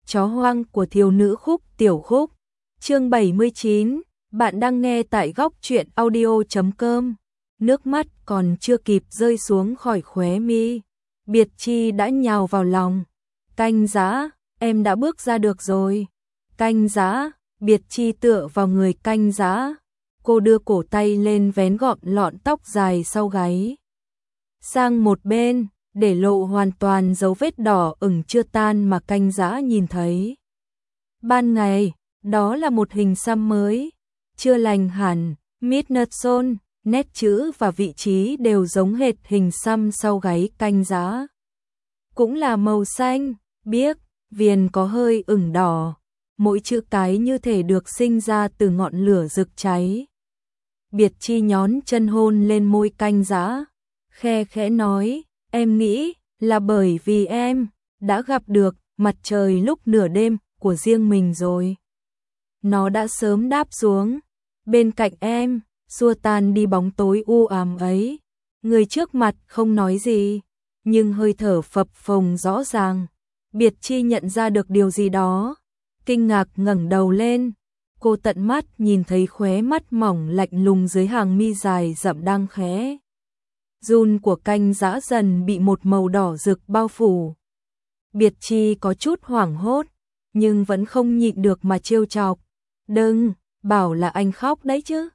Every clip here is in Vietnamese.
chó hoang của thiếu nữ Khúc Tiểu Khúc. Chương 79, bạn đang nghe tại góc truyện audio.com. Nước mắt còn chưa kịp rơi xuống khỏi khóe mi, Biệt Chi đã nhào vào lòng. Canh Dã, em đã bước ra được rồi. Canh Dã, Biệt Chi tựa vào người Canh Dã. Cô đưa cổ tay lên vén gọn lọn tóc dài sau gáy sang một bên, để lộ hoàn toàn dấu vết đỏ ửng chưa tan mà Canh Dã nhìn thấy. Ban ngày, đó là một hình xăm mới, chưa lành hẳn, Midnutson, nét chữ và vị trí đều giống hệt hình xăm sau gáy Canh Dã. Cũng là màu xanh, biếc, viền có hơi ửng đỏ, mỗi chữ cái như thể được sinh ra từ ngọn lửa rực cháy. Biệt Chi nhón chân hôn lên môi Canh Dã, khe khẽ nói, em nghĩ là bởi vì em đã gặp được mặt trời lúc nửa đêm của riêng mình rồi. Nó đã sớm đáp xuống bên cạnh em, xua tan đi bóng tối u ám ấy. Người trước mặt không nói gì, nhưng hơi thở phập phồng rõ ràng. Biệt Chi nhận ra được điều gì đó, kinh ngạc ngẩng đầu lên. Cô tận mắt nhìn thấy khóe mắt mỏng lạnh lùng dưới hàng mi dài rậm đang khẽ run của Canh Dã dần bị một màu đỏ rực bao phủ. Biệt Chi có chút hoảng hốt, nhưng vẫn không nhịn được mà trêu chọc. Đừng, bảo là anh khóc đấy chứ.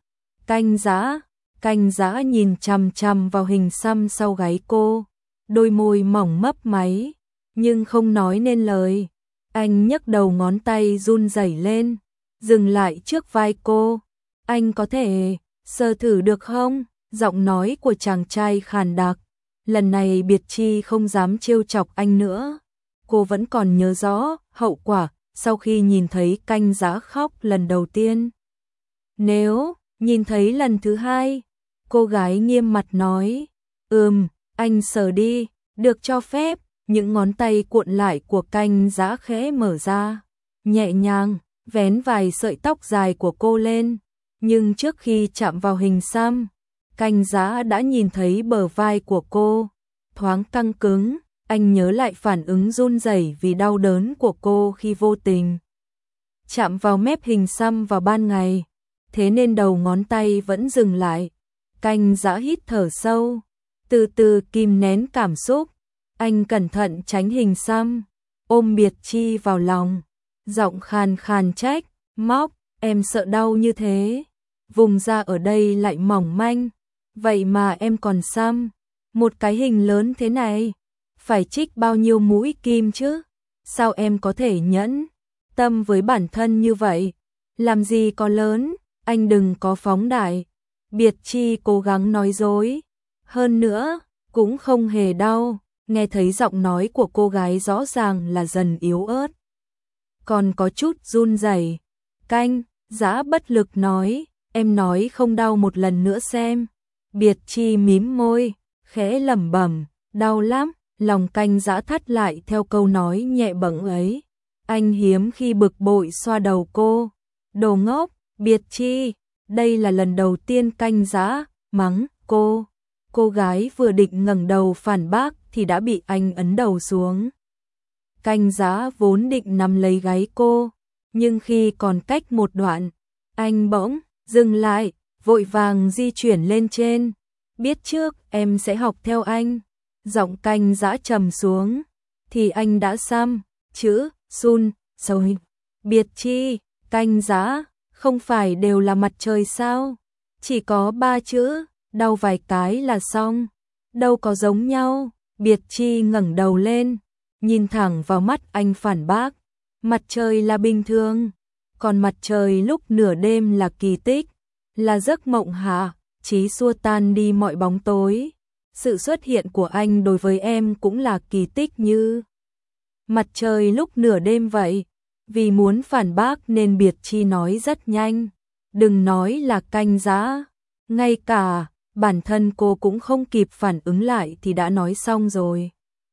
Canh Dã nhìn chằm chằm vào hình xăm sau gáy cô, đôi môi mỏng mấp máy, nhưng không nói nên lời. Anh nhấc đầu ngón tay run rẩy lên, dừng lại trước vai cô. Anh có thể sờ thử được không? Giọng nói của chàng trai khàn đặc. Lần này Biệt Chi không dám trêu chọc anh nữa. Cô vẫn còn nhớ rõ hậu quả sau khi nhìn thấy Canh Dã khóc lần đầu tiên. Nếu nhìn thấy lần thứ hai, cô gái nghiêm mặt nói, anh sờ đi, được cho phép. Những ngón tay cuộn lại của Canh Dã khẽ mở ra, nhẹ nhàng vén vài sợi tóc dài của cô lên. Nhưng trước khi chạm vào hình xăm, Canh Dã đã nhìn thấy bờ vai của cô thoáng căng cứng. Anh nhớ lại phản ứng run rẩy vì đau đớn của cô khi vô tình chạm vào mép hình xăm vào ban ngày, thế nên đầu ngón tay vẫn dừng lại. Canh Dã hít thở sâu, từ từ kìm nén cảm xúc. Anh cẩn thận tránh hình xăm, ôm Biệt Chi vào lòng, giọng khàn khàn trách móc, em sợ đau như thế, vùng da ở đây lại mỏng manh, vậy mà em còn xăm một cái hình lớn thế này, phải trích bao nhiêu mũi kim chứ? Sao em có thể nhẫn tâm với bản thân như vậy? Làm gì có lớn, anh đừng có phóng đại. Biệt Chi cố gắng nói dối, hơn nữa cũng không hề đau. Nghe thấy giọng nói của cô gái rõ ràng là dần yếu ớt, còn có chút run rẩy. Canh Dã bất lực nói, em nói không đau một lần nữa xem. Biệt Chi mím môi, khẽ lẩm bẩm, đau lắm. Lòng Canh Dã thắt lại theo câu nói nhẹ bẫng ấy. Anh hiếm khi bực bội xoa đầu cô. Đồ ngốc, Biệt Chi. Đây là lần đầu tiên Canh Dã mắng cô. Cô gái vừa định ngẩng đầu phản bác thì đã bị anh ấn đầu xuống. Canh Dã vốn định nắm lấy gáy cô, nhưng khi còn cách một đoạn, anh bỗng dừng lại, vội vàng di chuyển lên trên. Biết trước em sẽ học theo anh. Giọng Canh Dã trầm xuống, thì anh đã xăm chữ sun rồi. Biệt Chi, Canh Dã, không phải đều là mặt trời sao? Chỉ có 3 chữ, đau vài cái là xong, đâu có giống nhau. Biệt Chi ngẩng đầu lên, nhìn thẳng vào mắt anh phản bác, mặt trời là bình thường, còn mặt trời lúc nửa đêm là kỳ tích, là giấc mộng hạ, chỉ xua tan đi mọi bóng tối. Sự xuất hiện của anh đối với em cũng là kỳ tích như mặt trời lúc nửa đêm vậy. Vì muốn phản bác nên Biệt Chi nói rất nhanh, đừng nói là Canh Dã, ngay cả bản thân cô cũng không kịp phản ứng lại thì đã nói xong rồi.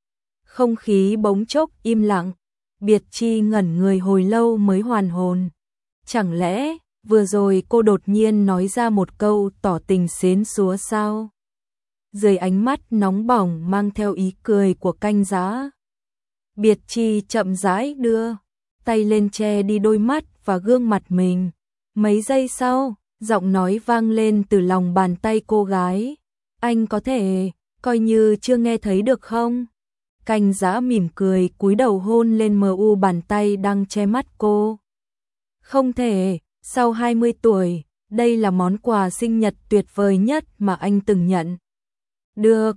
Không khí bỗng chốc im lặng, Biệt Chi ngẩn người hồi lâu mới hoàn hồn. Chẳng lẽ vừa rồi cô đột nhiên nói ra một câu tỏ tình xến xúa sao? Dưới ánh mắt nóng bỏng mang theo ý cười của Canh Dã, Biệt Chi chậm rãi đưa tay lên che đi đôi mắt và gương mặt mình. Mấy giây sau, giọng nói vang lên từ lòng bàn tay cô gái. Anh có thể, coi như chưa nghe thấy được không? Canh Dã mỉm cười cúi đầu hôn lên mu bàn tay đang che mắt cô. Không thể, sau 20 tuổi, đây là món quà sinh nhật tuyệt vời nhất mà anh từng nhận. Được,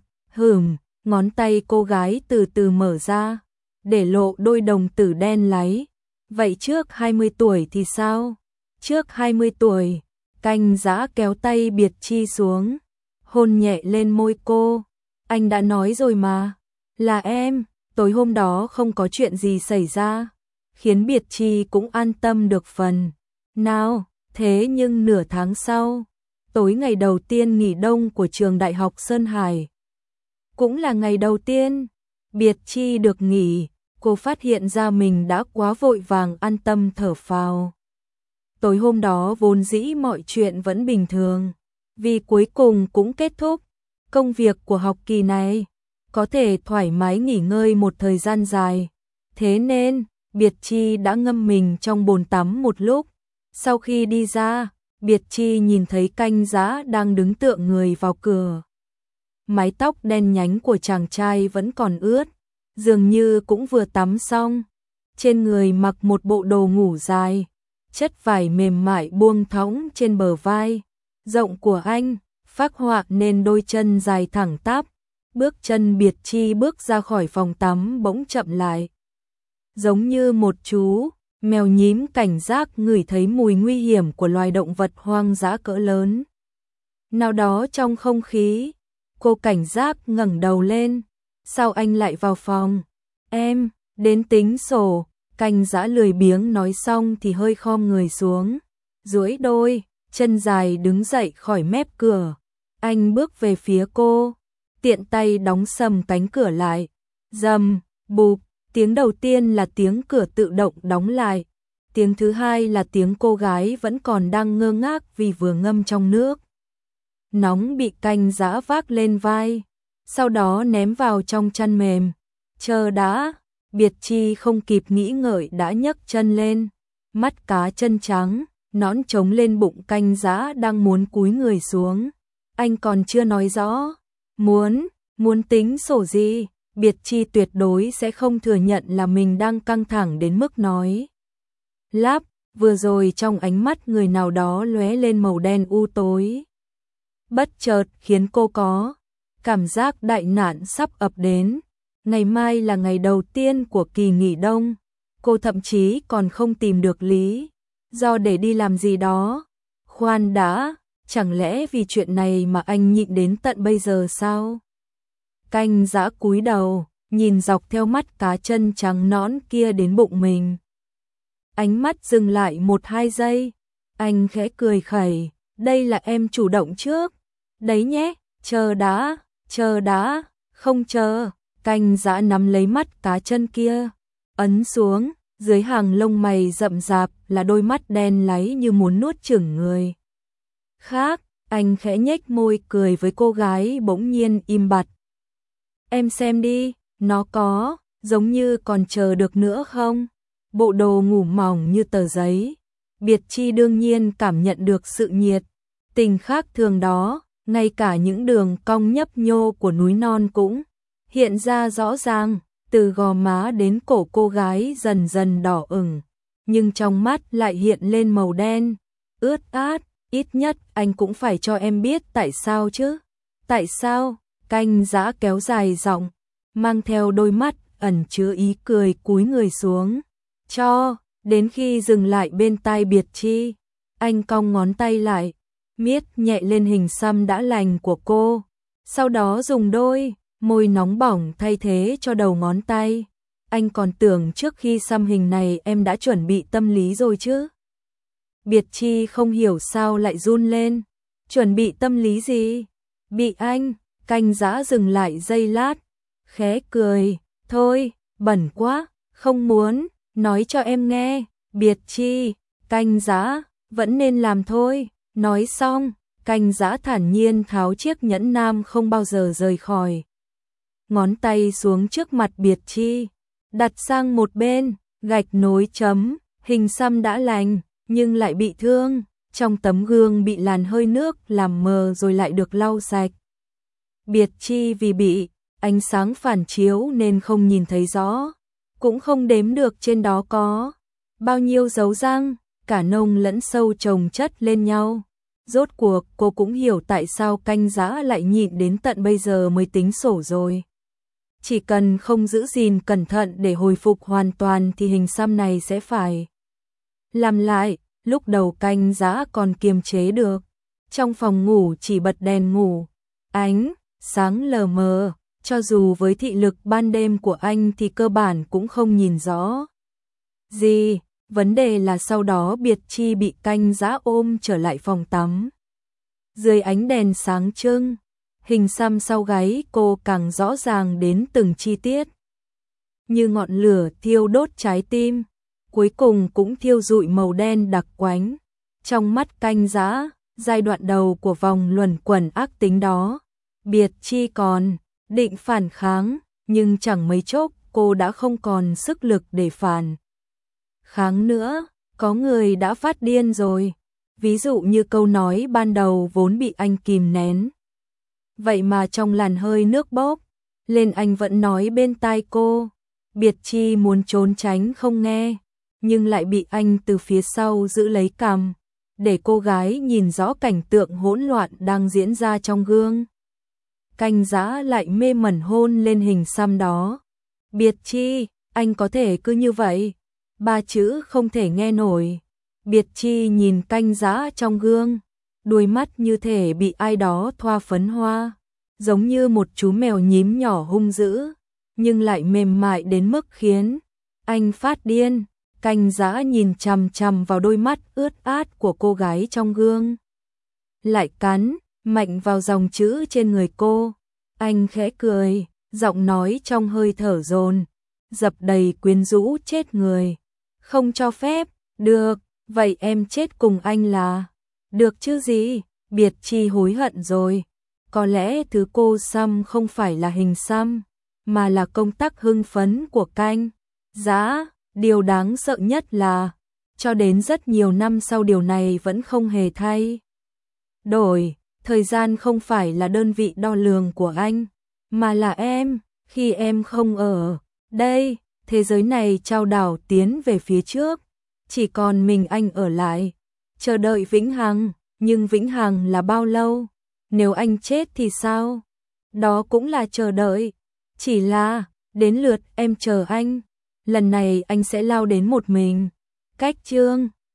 ngón tay cô gái từ từ mở ra, để lộ đôi đồng tử đen láy. Vậy trước 20 tuổi thì sao? Trước 20 tuổi, Canh Dã kéo tay Biệt Chi xuống, hôn nhẹ lên môi cô. Anh đã nói rồi mà, là em, tối hôm đó không có chuyện gì xảy ra, khiến Biệt Chi cũng an tâm được phần. Nào, thế nhưng nửa tháng sau, tối ngày đầu tiên nghỉ đông của trường Đại học Sơn Hải, cũng là ngày đầu tiên Biệt Chi được nghỉ, cô phát hiện ra mình đã quá vội vàng an tâm thở phào. Tối hôm đó vốn dĩ mọi chuyện vẫn bình thường, vì cuối cùng cũng kết thúc công việc của học kỳ này, có thể thoải mái nghỉ ngơi một thời gian dài. Thế nên, Biệt Chi đã ngâm mình trong bồn tắm một lúc. Sau khi đi ra, Biệt Chi nhìn thấy Canh Dã đang đứng tựa người vào cửa. Mái tóc đen nhánh của chàng trai vẫn còn ướt, dường như cũng vừa tắm xong. Trên người mặc một bộ đồ ngủ dài, chất vải mềm mại buông thõng trên bờ vai rộng của anh, phác họa nên đôi chân dài thẳng tắp. Bước chân Biệt Chi bước ra khỏi phòng tắm bỗng chậm lại. Giống như một chú mèo nhím cảnh giác ngửi thấy mùi nguy hiểm của loài động vật hoang dã cỡ lớn nào đó trong không khí. Cô cảnh giác ngẩng đầu lên. Sao anh lại vào phòng? Em đến tính sổ. Canh Dã lười biếng nói xong thì hơi khom người xuống, duỗi đôi chân dài đứng dậy khỏi mép cửa. Anh bước về phía cô, tiện tay đóng sầm cánh cửa lại. Rầm, bụp, tiếng đầu tiên là tiếng cửa tự động đóng lại. Tiếng thứ hai là tiếng cô gái vẫn còn đang ngơ ngác vì vừa ngâm trong nước nóng bị Canh Dã vác lên vai, sau đó ném vào trong chăn mềm. Chờ đã, Biệt Chi không kịp nghĩ ngợi đã nhấc chân lên, mắt cá chân trắng, nõn trống lên bụng Canh Dã đang muốn cúi người xuống. Anh còn chưa nói rõ, muốn tính sổ gì, Biệt Chi tuyệt đối sẽ không thừa nhận là mình đang căng thẳng đến mức nói lắp. Vừa rồi trong ánh mắt người nào đó lóe lên màu đen u tối, bất chợt khiến cô có cảm giác đại nạn sắp ập đến. Ngày mai là ngày đầu tiên của kỳ nghỉ đông, cô thậm chí còn không tìm được lý do để đi làm gì đó. Khoan đã, chẳng lẽ vì chuyện này mà anh nhịn đến tận bây giờ sao? Canh Dã cúi đầu, nhìn dọc theo mắt cá chân trắng nõn kia đến bụng mình. Ánh mắt dừng lại 1-2 giây, anh khẽ cười khẩy, đây là em chủ động trước. Đấy nhé, chờ đã, không chờ. Canh Dã nắm lấy mắt cá chân kia, ấn xuống, dưới hàng lông mày rậm rạp là đôi mắt đen láy như muốn nuốt chửng người khác. Anh khẽ nhếch môi cười với cô gái bỗng nhiên im bặt. Em xem đi, nó có giống như còn chờ được nữa không? Bộ đồ ngủ mỏng như tờ giấy. Biệt Chi đương nhiên cảm nhận được sự nhiệt tình khác thường đó, ngay cả những đường cong nhấp nhô của núi non cũng hiện ra rõ ràng. Từ gò má đến cổ cô gái dần dần đỏ ửng, nhưng trong mắt lại hiện lên màu đen ướt át. Ít nhất anh cũng phải cho em biết tại sao chứ. Tại sao? Canh Dã kéo dài giọng, mang theo đôi mắt ẩn chứa ý cười cúi người xuống. Cho đến khi dừng lại bên tai Biệt Chi, anh cong ngón tay lại, miết nhẹ lên hình xăm đã lành của cô, sau đó dùng đôi môi nóng bỏng thay thế cho đầu ngón tay. Anh còn tưởng trước khi xăm hình này em đã chuẩn bị tâm lý rồi chứ. Biệt Chi không hiểu sao lại run lên. Chuẩn bị tâm lý gì? Bị anh. Canh Dã dừng lại giây lát, khẽ cười. Thôi, bẩn quá, không muốn, nói cho em nghe. Biệt Chi, Canh Dã, vẫn nên làm thôi. Nói xong, Canh Dã thản nhiên tháo chiếc nhẫn nam không bao giờ rời khỏi ngón tay xuống trước mặt Biệt Chi, đặt sang một bên. Gạch nối chấm, hình xăm đã lành, nhưng lại bị thương, trong tấm gương bị làn hơi nước làm mờ rồi lại được lau sạch. Biệt chi vì bị ánh sáng phản chiếu nên không nhìn thấy rõ, cũng không đếm được trên đó có bao nhiêu dấu răng, cả nông lẫn sâu chồng chất lên nhau. Rốt cuộc cô cũng hiểu tại sao Canh Giã lại nhịn đến tận bây giờ mới tính sổ rồi. Chỉ cần không giữ gìn cẩn thận để hồi phục hoàn toàn thì hình xăm này sẽ phải làm lại. Lúc đầu Canh Giã còn kiềm chế được, trong phòng ngủ chỉ bật đèn ngủ, ánh sáng lờ mờ, cho dù với thị lực ban đêm của anh thì cơ bản cũng không nhìn rõ gì. Vấn đề là sau đó Biệt Chi bị Canh Giã ôm trở lại phòng tắm. Dưới ánh đèn sáng trưng, hình xăm sau gáy cô càng rõ ràng đến từng chi tiết. Như ngọn lửa thiêu đốt trái tim, cuối cùng cũng thiêu rụi màu đen đặc quánh. Trong mắt Canh Giã, giai đoạn đầu của vòng luẩn quẩn ác tính đó, Biệt Chi còn định phản kháng, nhưng chẳng mấy chốc cô đã không còn sức lực để phản kháng nữa. Có người đã phát điên rồi. Ví dụ như câu nói ban đầu vốn bị anh kìm nén. Vậy mà trong làn hơi nước bốc lên anh vẫn nói bên tai cô. Biệt Chi muốn trốn tránh không nghe, nhưng lại bị anh từ phía sau giữ lấy cằm, để cô gái nhìn rõ cảnh tượng hỗn loạn đang diễn ra trong gương. Canh Giã lại mê mẩn hôn lên hình xăm đó. Biệt Chi, anh có thể cứ như vậy? Ba chữ không thể nghe nổi. Biệt Chi nhìn Canh Giã trong gương, đuôi mắt như thể bị ai đó thoa phấn hoa, giống như một chú mèo nhím nhỏ hung dữ, nhưng lại mềm mại đến mức khiến anh phát điên. Canh Giã nhìn chằm chằm vào đôi mắt ướt át của cô gái trong gương, lại cắn mạnh vào dòng chữ trên người cô. Anh khẽ cười, giọng nói trong hơi thở dồn dập đầy quyến rũ chết người. Không cho phép, được, vậy em chết cùng anh là được chứ gì? Biệt Chi hối hận rồi. Có lẽ thứ cô xăm không phải là hình xăm, mà là công tắc hưng phấn của Canh Giã. Điều đáng sợ nhất là, cho đến rất nhiều năm sau điều này vẫn không hề thay đổi. Thời gian không phải là đơn vị đo lường của anh, mà là em. Khi em không ở đây, thế giới này chao đảo tiến về phía trước, chỉ còn mình anh ở lại, chờ đợi vĩnh hằng. Nhưng vĩnh hằng là bao lâu? Nếu anh chết thì sao? Đó cũng là chờ đợi. Chỉ là, đến lượt em chờ anh, lần này anh sẽ lao đến một mình. Cách chương